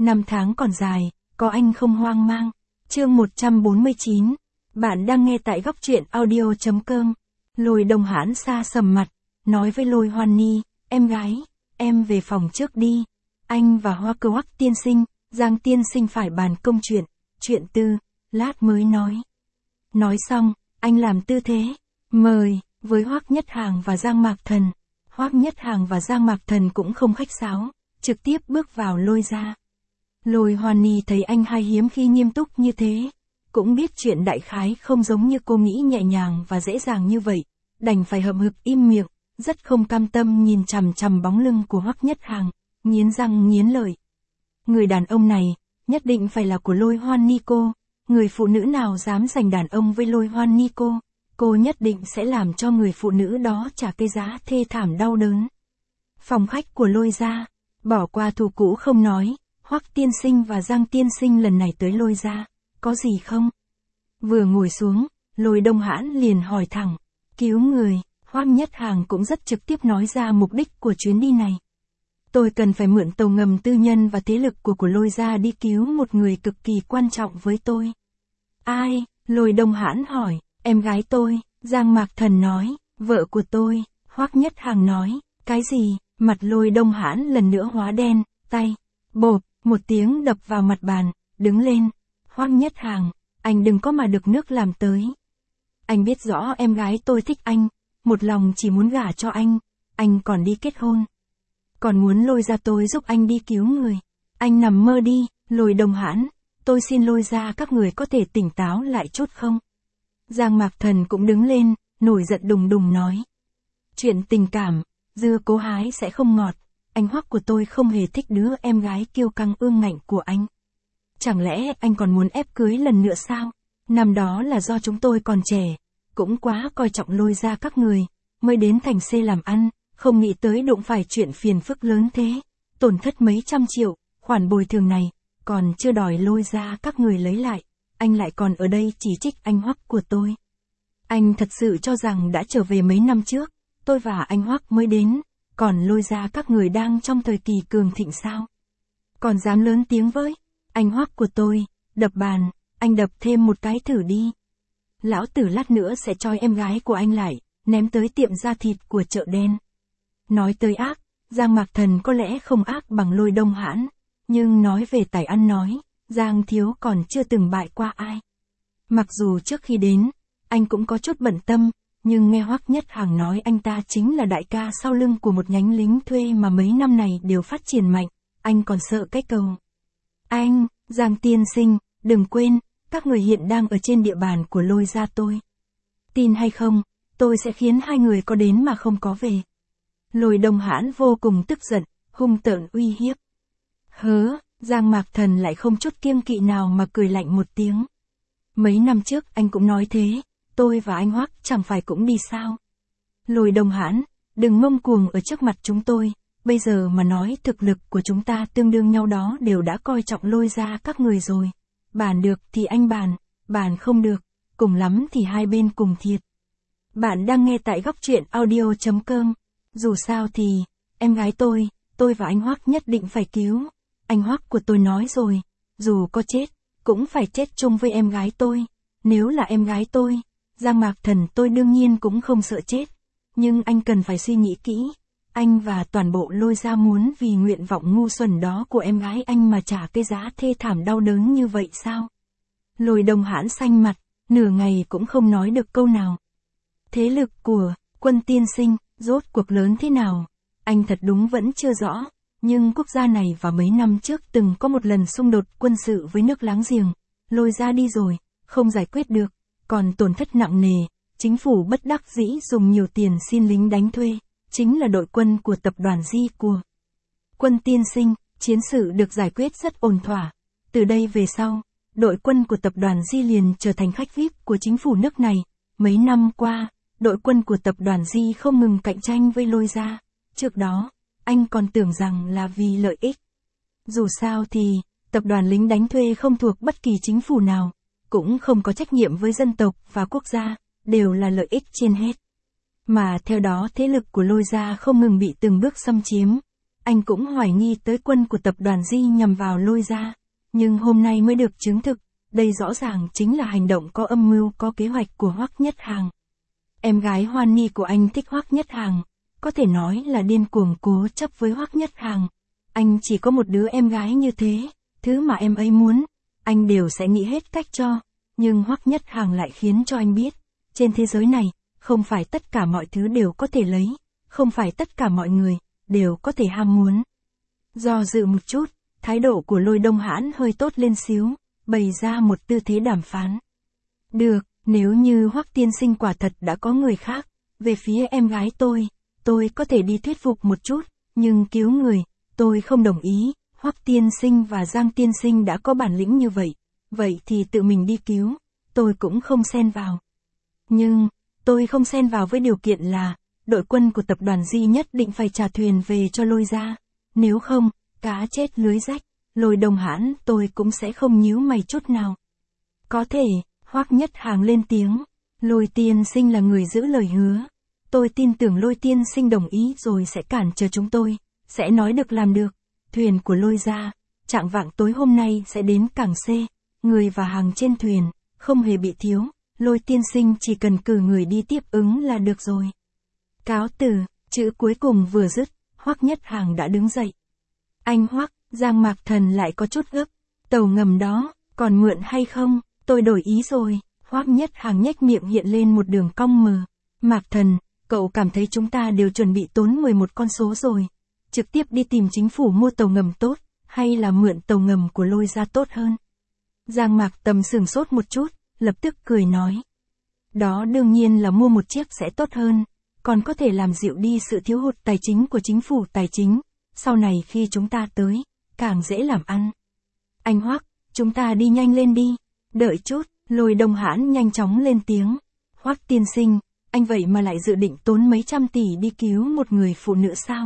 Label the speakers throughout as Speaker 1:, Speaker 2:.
Speaker 1: Năm tháng còn dài, có anh không hoang mang. Chương 149. Bạn đang nghe tại góc truyện audio.com. Lôi Đông Hãn xa sầm mặt, nói với Lôi Hoan Ni, em gái, em về phòng trước đi. Anh và Hoa Cơ Hoắc tiên sinh, Giang tiên sinh phải bàn công chuyện tư, lát mới nói. Nói xong, anh làm tư thế, mời, với Hoắc Nhất Hàng và Giang Mạc Thần. Hoắc Nhất Hàng và Giang Mạc Thần cũng không khách sáo, trực tiếp bước vào Lôi ra. Lôi Hoan Ni thấy anh hai hiếm khi nghiêm túc như thế, cũng biết chuyện đại khái không giống như cô nghĩ nhẹ nhàng và dễ dàng như vậy, đành phải hậm hực im miệng, rất không cam tâm nhìn chằm chằm bóng lưng của Hoắc Nhất Hàng, nghiến răng nghiến lợi. Người đàn ông này, nhất định phải là của Lôi Hoan Ni cô, người phụ nữ nào dám giành đàn ông với Lôi Hoan Ni cô nhất định sẽ làm cho người phụ nữ đó trả cái giá thê thảm đau đớn. Phòng khách của Lôi ra, bỏ qua thù cũ không nói, Hoắc tiên sinh và Giang tiên sinh lần này tới Lôi ra, có gì không? Vừa ngồi xuống, Lôi Đông Hãn liền hỏi thẳng, cứu người. Hoắc Nhất Hàng cũng rất trực tiếp nói ra mục đích của chuyến đi này. Tôi cần phải mượn tàu ngầm tư nhân và thế lực của Lôi ra đi cứu một người cực kỳ quan trọng với tôi. Ai? Lôi Đông Hãn hỏi. Em gái tôi. Giang Mạc Thần nói. Vợ của tôi. Hoắc Nhất Hàng nói. Cái gì? Mặt Lôi Đông Hãn lần nữa hóa đen, tay, bộp, một tiếng đập vào mặt bàn, đứng lên. Hoắc Nhất Hàng, anh đừng có mà được nước làm tới. Anh biết rõ em gái tôi thích anh, một lòng chỉ muốn gả cho anh còn đi kết hôn. Còn muốn Lôi ra tôi giúp anh đi cứu người. Anh nằm mơ đi, Lôi Đông Hãn, tôi xin Lôi ra các người có thể tỉnh táo lại chút không? Giang Mạc Thần cũng đứng lên, nổi giận đùng đùng nói. Chuyện tình cảm, dưa cố hái sẽ không ngọt, anh Hoắc của tôi không hề thích đứa em gái kiêu căng ương ngạnh của anh. Chẳng lẽ anh còn muốn ép cưới lần nữa sao? Năm đó là do chúng tôi còn trẻ, cũng quá coi trọng Lôi ra các người, mới đến thành C làm ăn, không nghĩ tới đụng phải chuyện phiền phức lớn thế, tổn thất mấy trăm triệu, khoản bồi thường này, còn chưa đòi Lôi ra các người lấy lại, anh lại còn ở đây chỉ trích anh Hoắc của tôi. Anh thật sự cho rằng đã trở về mấy năm trước, tôi và anh Hoắc mới đến, còn Lôi ra các người đang trong thời kỳ cường thịnh sao? Còn dám lớn tiếng với anh Hoắc của tôi, đập bàn, anh đập thêm một cái thử đi. Lão tử lát nữa sẽ trói em gái của anh lại, ném tới tiệm da thịt của chợ đen. Nói tới ác, Giang Mạc Thần có lẽ không ác bằng Lôi Đông Hãn, nhưng nói về tài ăn nói, Giang thiếu còn chưa từng bại qua ai. Mặc dù trước khi đến, anh cũng có chút bận tâm, nhưng nghe Hoắc Nhất Hàng nói anh ta chính là đại ca sau lưng của một nhánh lính thuê mà mấy năm này đều phát triển mạnh, anh còn sợ cái cầu. Anh, Giang tiên sinh, đừng quên, các người hiện đang ở trên địa bàn của Lôi ra tôi. Tin hay không, tôi sẽ khiến hai người có đến mà không có về. Lôi Đông Hãn vô cùng tức giận, hung tợn uy hiếp. Hớ, Giang Mạc Thần lại không chút kiêng kỵ nào mà cười lạnh một tiếng. Mấy năm trước anh cũng nói thế, tôi và anh Hoắc chẳng phải cũng đi sao. Lôi Đông Hãn, đừng ngông cuồng ở trước mặt chúng tôi, bây giờ mà nói thực lực của chúng ta tương đương nhau đó đều đã coi trọng Lôi ra các người rồi. Bàn được thì anh bàn không được, cùng lắm thì hai bên cùng thiệt. Bạn đang nghe tại góc truyện audio.com. Dù sao thì, em gái tôi và anh Hoắc nhất định phải cứu. Anh Hoắc của tôi nói rồi, dù có chết, cũng phải chết chung với em gái tôi. Nếu là em gái tôi, Giang Mạc Thần tôi đương nhiên cũng không sợ chết. Nhưng anh cần phải suy nghĩ kỹ. Anh và toàn bộ Lôi ra muốn vì nguyện vọng ngu xuẩn đó của em gái anh mà trả cái giá thê thảm đau đớn như vậy sao? Lôi Đông Hãn xanh mặt, nửa ngày cũng không nói được câu nào. Thế lực của Quân tiên sinh, rốt cuộc lớn thế nào? Anh thật đúng vẫn chưa rõ, nhưng quốc gia này vào mấy năm trước từng có một lần xung đột quân sự với nước láng giềng. Lôi ra đi rồi, không giải quyết được, còn tổn thất nặng nề, chính phủ bất đắc dĩ dùng nhiều tiền xin lính đánh thuê. Chính là đội quân của tập đoàn Di của Quân tiên sinh, chiến sự được giải quyết rất ổn thỏa. Từ đây về sau, đội quân của tập đoàn Di liền trở thành khách VIP của chính phủ nước này. Mấy năm qua, đội quân của tập đoàn Di không ngừng cạnh tranh với Lôi ra. Trước đó, anh còn tưởng rằng là vì lợi ích. Dù sao thì, tập đoàn lính đánh thuê không thuộc bất kỳ chính phủ nào, cũng không có trách nhiệm với dân tộc và quốc gia, đều là lợi ích trên hết. Mà theo đó thế lực của Lôi ra không ngừng bị từng bước xâm chiếm. anh cũng hoài nghi tới quân của tập đoàn Di nhằm vào Lôi gia. Nhưng hôm nay mới được chứng thực, đây rõ ràng chính là hành động có âm mưu có kế hoạch của Hoắc Nhất Hàng. Em gái Hoan Ni của anh thích Hoắc Nhất Hàng, có thể nói là điên cuồng cố chấp với Hoắc Nhất Hàng. Anh chỉ có một đứa em gái như thế, thứ mà em ấy muốn, anh đều sẽ nghĩ hết cách cho. Nhưng Hoắc Nhất Hàng lại khiến cho anh biết, trên thế giới này, không phải tất cả mọi thứ đều có thể lấy, không phải tất cả mọi người đều có thể ham muốn. Do dự một chút, thái độ của Lôi Đông Hãn hơi tốt lên xíu, bày ra một tư thế đàm phán. Được, nếu như Hoắc tiên sinh quả thật đã có người khác, về phía em gái tôi có thể đi thuyết phục một chút, nhưng cứu người, tôi không đồng ý. Hoắc tiên sinh và Giang tiên sinh đã có bản lĩnh như vậy, vậy thì tự mình đi cứu, tôi cũng không xen vào. Nhưng, tôi không xen vào với điều kiện là, đội quân của tập đoàn Di nhất định phải trả thuyền về cho Lôi gia. Nếu không, cá chết lưới rách, Lôi Đông Hãn tôi cũng sẽ không nhíu mày chút nào. Có thể, Hoắc Nhất Hàng lên tiếng, Lôi tiên sinh là người giữ lời hứa. Tôi tin tưởng Lôi tiên sinh đồng ý rồi sẽ cản trở chúng tôi, sẽ nói được làm được. Thuyền của Lôi gia, chạng vạng tối hôm nay sẽ đến cảng C, người và hàng trên thuyền, không hề bị thiếu, Lôi tiên sinh chỉ cần cử người đi tiếp ứng là được rồi. Cáo từ, chữ cuối cùng vừa dứt, Hoắc Nhất Hàng đã đứng dậy. Anh Hoắc, Giang Mạc Thần lại có chút gấp, tàu ngầm đó, còn mượn hay không, tôi đổi ý rồi. Hoắc Nhất Hàng nhếch miệng hiện lên một đường cong mờ. Mạc Thần, cậu cảm thấy chúng ta đều chuẩn bị tốn 11 con số rồi. Trực tiếp đi tìm chính phủ mua tàu ngầm tốt, hay là mượn tàu ngầm của Lôi gia tốt hơn? Giang Mạc Tầm sửng sốt một chút, lập tức cười nói. Đó đương nhiên là mua một chiếc sẽ tốt hơn, còn có thể làm dịu đi sự thiếu hụt tài chính của chính phủ tài chính, sau này khi chúng ta tới, càng dễ làm ăn. Anh Hoắc, chúng ta đi nhanh lên đi, đợi chút, Lôi Đông Hãn nhanh chóng lên tiếng. Hoắc tiên sinh, anh vậy mà lại dự định tốn mấy trăm tỷ đi cứu một người phụ nữ sao?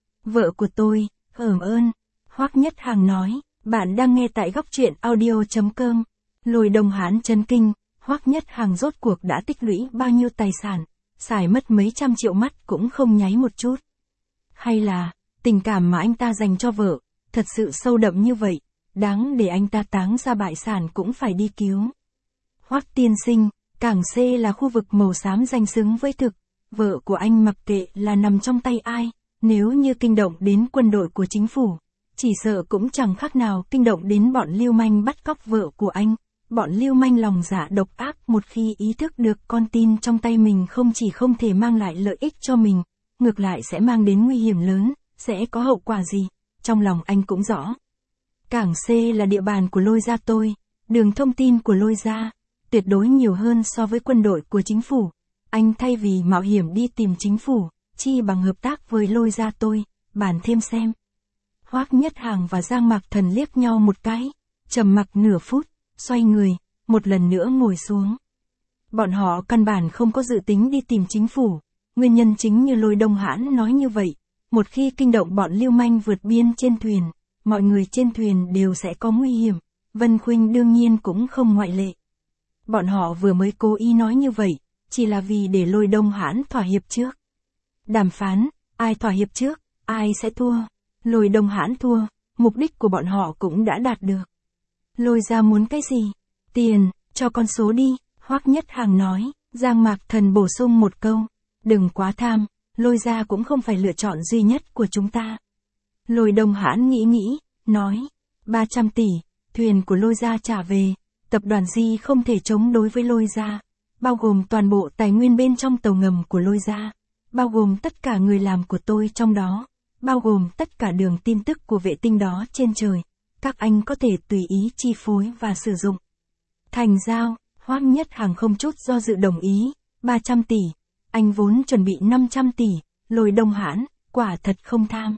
Speaker 1: Vợ của tôi, ơn. Hoắc Nhất Hàng nói, bạn đang nghe tại góc truyện audio.com. Lôi Đông Hãn chấn kinh, Hoắc Nhất Hàng rốt cuộc đã tích lũy bao nhiêu tài sản, xài mất mấy trăm triệu mắt cũng không nháy một chút. Hay là, tình cảm mà anh ta dành cho vợ, thật sự sâu đậm như vậy, đáng để anh ta táng ra bại sản cũng phải đi cứu. Hoắc tiên sinh, cảng C là khu vực màu xám danh xứng với thực, vợ của anh mặc kệ là nằm trong tay ai, nếu như kinh động đến quân đội của chính phủ, chỉ sợ cũng chẳng khác nào kinh động đến bọn lưu manh bắt cóc vợ của anh. Bọn lưu manh lòng dạ độc ác một khi ý thức được con tin trong tay mình không chỉ không thể mang lại lợi ích cho mình, ngược lại sẽ mang đến nguy hiểm lớn, sẽ có hậu quả gì, trong lòng anh cũng rõ. Cảng C là địa bàn của Lôi gia tôi, đường thông tin của Lôi gia, tuyệt đối nhiều hơn so với quân đội của chính phủ. Anh thay vì mạo hiểm đi tìm chính phủ, chi bằng hợp tác với Lôi gia tôi, bàn thêm xem. Hoắc Nhất Hàng và Giang Mạc Thần liếc nhau một cái, trầm mặc nửa phút, xoay người, một lần nữa ngồi xuống. Bọn họ căn bản không có dự tính đi tìm chính phủ, nguyên nhân chính như Lôi Đông Hãn nói như vậy, một khi kinh động bọn lưu manh vượt biên trên thuyền, mọi người trên thuyền đều sẽ có nguy hiểm, Vân Khuynh đương nhiên cũng không ngoại lệ. Bọn họ vừa mới cố ý nói như vậy, chỉ là vì để Lôi Đông Hãn thỏa hiệp trước. Đàm phán, ai thỏa hiệp trước, ai sẽ thua. Lôi Đông Hãn thua, mục đích của bọn họ cũng đã đạt được. Lôi gia muốn cái gì? Tiền, cho con số đi, Hoắc Nhất Hàng nói. Giang Mạc Thần bổ sung một câu, đừng quá tham, Lôi gia cũng không phải lựa chọn duy nhất của chúng ta. Lôi Đông Hãn nghĩ, nói, 300 tỷ, thuyền của Lôi gia trả về, tập đoàn Di không thể chống đối với Lôi gia, bao gồm toàn bộ tài nguyên bên trong tàu ngầm của Lôi gia, bao gồm tất cả người làm của tôi trong đó, bao gồm tất cả đường tin tức của vệ tinh đó trên trời. Các anh có thể tùy ý chi phối và sử dụng. Thành giao, Hoắc Nhất Hàng không chút do dự đồng ý, 300 tỷ, anh vốn chuẩn bị 500 tỷ, Lôi Đông Hãn, quả thật không tham.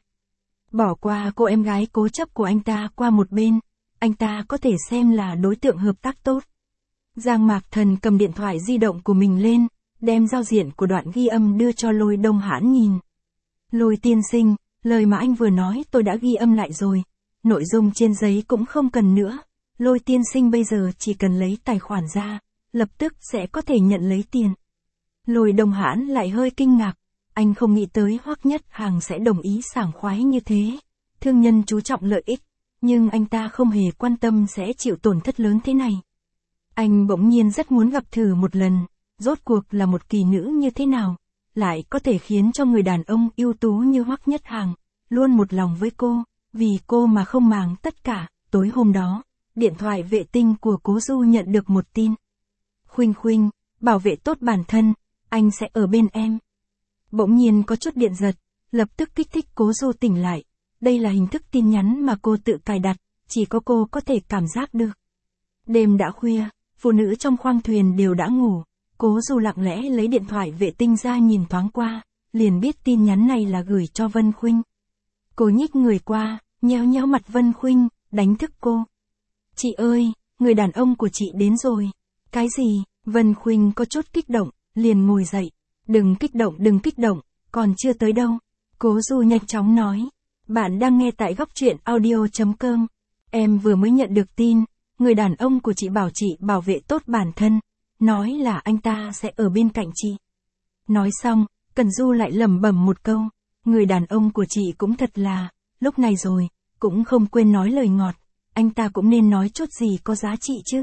Speaker 1: Bỏ qua cô em gái cố chấp của anh ta qua một bên, anh ta có thể xem là đối tượng hợp tác tốt. Giang Mạc Thần cầm điện thoại di động của mình lên, đem giao diện của đoạn ghi âm đưa cho Lôi Đông Hãn nhìn. Lôi tiên sinh, lời mà anh vừa nói tôi đã ghi âm lại rồi. Nội dung trên giấy cũng không cần nữa, Lôi tiên sinh bây giờ chỉ cần lấy tài khoản ra, lập tức sẽ có thể nhận lấy tiền. Lôi Đông Hãn lại hơi kinh ngạc, Anh không nghĩ tới Hoắc Nhất Hàng sẽ đồng ý sảng khoái như thế. Thương nhân chú trọng lợi ích, nhưng anh ta không hề quan tâm sẽ chịu tổn thất lớn thế này. Anh bỗng nhiên rất muốn gặp thử một lần, rốt cuộc là một kỳ nữ như thế nào, lại có thể khiến cho người đàn ông ưu tú như Hoắc Nhất Hàng, luôn một lòng với cô, vì cô mà không màng tất cả. Tối hôm đó, điện thoại vệ tinh của Cố Du nhận được một tin. Khuynh Khuynh, bảo vệ tốt bản thân, anh sẽ ở bên em. Bỗng nhiên có chút điện giật, lập tức kích thích Cố Du tỉnh lại. Đây là hình thức tin nhắn mà cô tự cài đặt, chỉ có cô có thể cảm giác được. Đêm đã khuya, phụ nữ trong khoang thuyền đều đã ngủ. Cố Du lặng lẽ lấy điện thoại vệ tinh ra nhìn thoáng qua, liền biết tin nhắn này là gửi cho Vân Khuynh. Cô nhích người qua, nhéo nhéo mặt Vân Khuynh, đánh thức cô. Chị ơi, người đàn ông của chị đến rồi. Cái gì? Vân Khuynh có chút kích động, liền ngồi dậy. Đừng kích động, còn chưa tới đâu. Cố Du nhanh chóng nói. Bạn đang nghe tại góc truyện audio.com. Em vừa mới nhận được tin, người đàn ông của chị bảo chị bảo vệ tốt bản thân, nói là anh ta sẽ ở bên cạnh chị. Nói xong, Cần Du lại lẩm bẩm một câu, người đàn ông của chị cũng thật là, lúc này rồi, cũng không quên nói lời ngọt, anh ta cũng nên nói chút gì có giá trị chứ.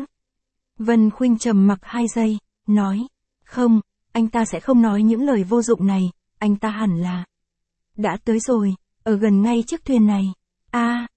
Speaker 1: Vân Khuynh trầm mặc 2 giây, nói, không, anh ta sẽ không nói những lời vô dụng này, anh ta hẳn là đã tới rồi, ở gần ngay chiếc thuyền này. À,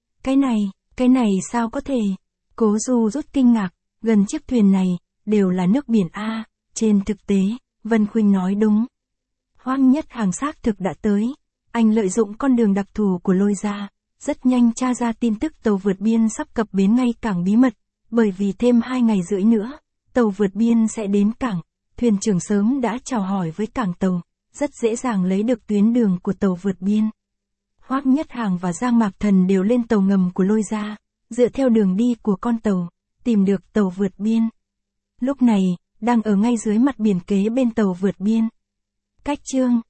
Speaker 1: cái này sao có thể? Cố Du rất kinh ngạc, gần chiếc thuyền này, đều là nước biển A, trên thực tế, Vân Khuynh nói đúng. Hoắc Nhất Hàng xác thực đã tới, anh lợi dụng con đường đặc thù của Lôi gia, rất nhanh tra ra tin tức tàu vượt biên sắp cập bến ngay cảng bí mật, bởi vì thêm 2 ngày rưỡi nữa, tàu vượt biên sẽ đến cảng, thuyền trưởng sớm đã chào hỏi với cảng tàu, rất dễ dàng lấy được tuyến đường của tàu vượt biên. Hoắc Nhất Hàng và Giang Mạc Thần đều lên tàu ngầm của Lôi gia, dựa theo đường đi của con tàu, tìm được tàu vượt biên. Lúc này, đang ở ngay dưới mặt biển kế bên tàu vượt biên. Cách chương